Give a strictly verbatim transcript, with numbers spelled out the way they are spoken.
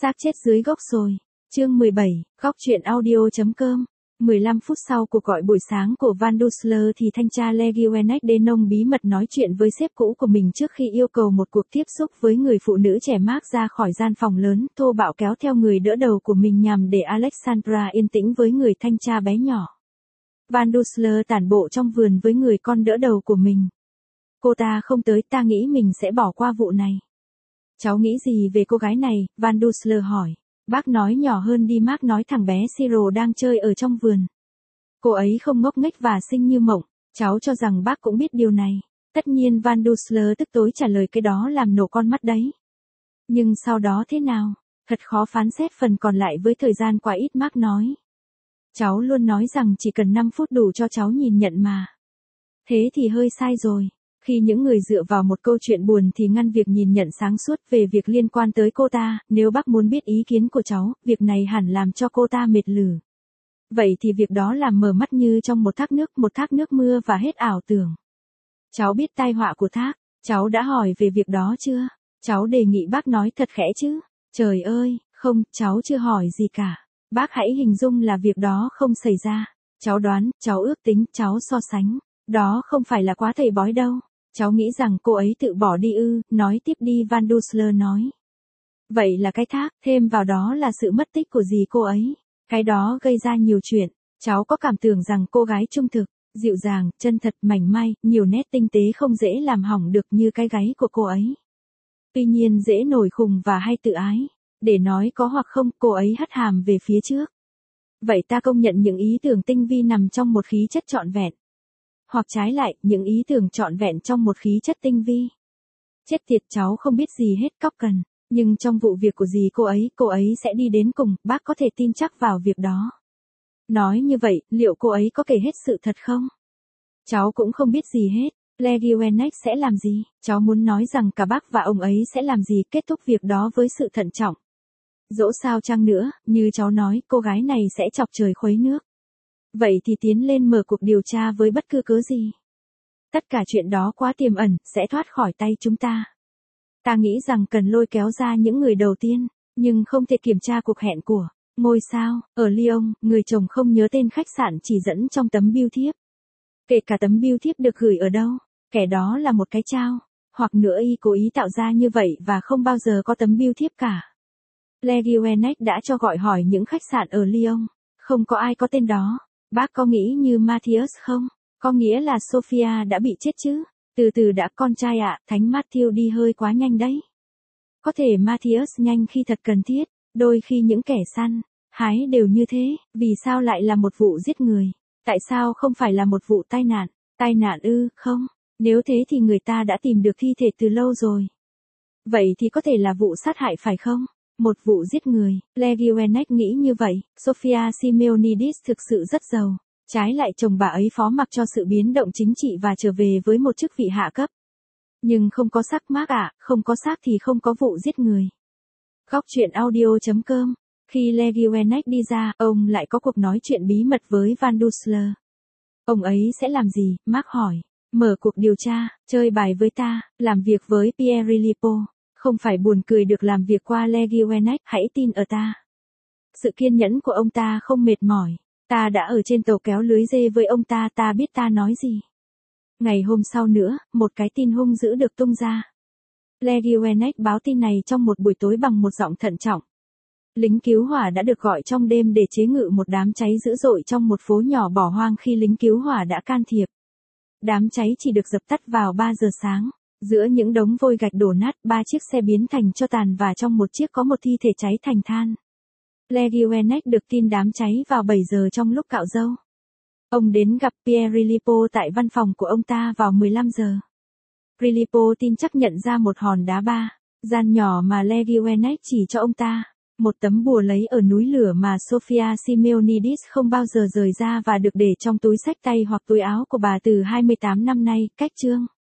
Xác chết dưới gốc rồi. Chương mười bảy, góc truyện audio.com. mười lăm phút sau cuộc gọi buổi sáng của Van Dussel thì thanh tra Le Guenec de Nong bí mật nói chuyện với sếp cũ của mình trước khi yêu cầu một cuộc tiếp xúc với người phụ nữ trẻ Mark ra khỏi gian phòng lớn, thô bạo kéo theo người đỡ đầu của mình nhằm để Alexandra yên tĩnh với người thanh tra bé nhỏ. Van Dussel tản bộ trong vườn với người con đỡ đầu của mình. Cô ta không tới, ta nghĩ mình sẽ bỏ qua vụ này. Cháu nghĩ gì về cô gái này? Van Dussel hỏi. Bác nói nhỏ hơn đi. Mark nói thằng bé Cyril đang chơi ở trong vườn. Cô ấy không ngốc nghếch và xinh như mộng. Cháu cho rằng bác cũng biết điều này. Tất nhiên Van Dussel tức tối trả lời, cái đó làm nổ con mắt đấy. Nhưng sau đó thế nào? Thật khó phán xét phần còn lại với thời gian quá ít. Mark nói. Cháu luôn nói rằng chỉ cần năm phút đủ cho cháu nhìn nhận mà. Thế thì hơi sai rồi. Khi những người dựa vào một câu chuyện buồn thì ngăn việc nhìn nhận sáng suốt về việc liên quan tới cô ta, nếu bác muốn biết ý kiến của cháu, việc này hẳn làm cho cô ta mệt lử. Vậy thì việc đó làm mờ mắt như trong một thác nước, một thác nước mưa và hết ảo tưởng. Cháu biết tai họa của thác, cháu đã hỏi về việc đó chưa? Cháu đề nghị bác nói thật khẽ chứ. Trời ơi, không, cháu chưa hỏi gì cả. Bác hãy hình dung là việc đó không xảy ra. Cháu đoán, cháu ước tính, cháu so sánh. Đó không phải là quá thầy bói đâu. Cháu nghĩ rằng cô ấy tự bỏ đi ư? Nói tiếp đi, Van Dussel nói. Vậy là cái thác, thêm vào đó là sự mất tích của dì cô ấy. Cái đó gây ra nhiều chuyện. Cháu có cảm tưởng rằng cô gái trung thực, dịu dàng, chân thật, mảnh mai, nhiều nét tinh tế không dễ làm hỏng được như cái gáy của cô ấy. Tuy nhiên dễ nổi khùng và hay tự ái. Để nói có hoặc không, cô ấy hất hàm về phía trước. Vậy ta công nhận những ý tưởng tinh vi nằm trong một khí chất trọn vẹn. Hoặc trái lại, những ý tưởng trọn vẹn trong một khí chất tinh vi. Chết tiệt, cháu không biết gì hết. Cóc cần. Nhưng trong vụ việc của dì cô ấy, cô ấy sẽ đi đến cùng, bác có thể tin chắc vào việc đó. Nói như vậy, liệu cô ấy có kể hết sự thật không? Cháu cũng không biết gì hết. Le Guenec sẽ làm gì? Cháu muốn nói rằng cả bác và ông ấy sẽ làm gì, kết thúc việc đó với sự thận trọng. Dẫu sao chăng nữa, như cháu nói, cô gái này sẽ chọc trời khuấy nước. Vậy thì tiến lên mở cuộc điều tra với bất cứ cớ gì. Tất cả chuyện đó quá tiềm ẩn, sẽ thoát khỏi tay chúng ta. Ta nghĩ rằng cần lôi kéo ra những người đầu tiên, nhưng không thể kiểm tra cuộc hẹn của ngôi sao. Ở Lyon, người chồng không nhớ tên khách sạn chỉ dẫn trong tấm bưu thiếp. Kể cả tấm bưu thiếp được gửi ở đâu, kẻ đó là một cái trao. Hoặc nữa y cố ý tạo ra như vậy và không bao giờ có tấm bưu thiếp cả. Le Guenec đã cho gọi hỏi những khách sạn ở Lyon. Không có ai có tên đó. Bác có nghĩ như Matthias không? Có nghĩa là Sophia đã bị chết chứ? Từ từ đã, con trai ạ, Thánh Matthew đi hơi quá nhanh đấy. Có thể Matthias nhanh khi thật cần thiết, đôi khi những kẻ săn, hái đều như thế, vì sao lại là một vụ giết người? Tại sao không phải là một vụ tai nạn? Tai nạn ư, không? Nếu thế thì người ta đã tìm được thi thể từ lâu rồi. Vậy thì có thể là vụ sát hại phải không? Một vụ giết người. Le Guenec nghĩ như vậy. Sophia Simeonidis thực sự rất giàu. Trái lại chồng bà ấy phó mặc cho sự biến động chính trị và trở về với một chức vị hạ cấp. Nhưng không có xác Mark ạ, không có xác thì không có vụ giết người. Góc truyện audio.com. Khi Le Guenec đi ra, ông lại có cuộc nói chuyện bí mật với Van Dussel. Ông ấy sẽ làm gì? Mark hỏi. Mở cuộc điều tra, chơi bài với ta, làm việc với Pierre Philippot. Không phải buồn cười được làm việc qua Le Guenec, hãy tin ở ta. Sự kiên nhẫn của ông ta không mệt mỏi. Ta đã ở trên tàu kéo lưới dê với ông ta, ta biết ta nói gì. Ngày hôm sau nữa, một cái tin hung dữ được tung ra. Le Guenec báo tin này trong một buổi tối bằng một giọng thận trọng. Lính cứu hỏa đã được gọi trong đêm để chế ngự một đám cháy dữ dội trong một phố nhỏ bỏ hoang khi lính cứu hỏa đã can thiệp. Đám cháy chỉ được dập tắt vào ba giờ sáng. Giữa những đống vôi gạch đổ nát, ba chiếc xe biến thành tro tàn và trong một chiếc có một thi thể cháy thành than. Le Guenec được tin đám cháy vào bảy giờ trong lúc cạo râu. Ông đến gặp Pierre Philippot tại văn phòng của ông ta vào mười lăm giờ. Philippot tin chắc nhận ra một hòn đá ba, gian nhỏ mà Le Guenec chỉ cho ông ta. Một tấm bùa lấy ở núi lửa mà Sophia Simeonidis không bao giờ rời ra và được để trong túi xách tay hoặc túi áo của bà từ hai mươi tám năm nay, cách chương.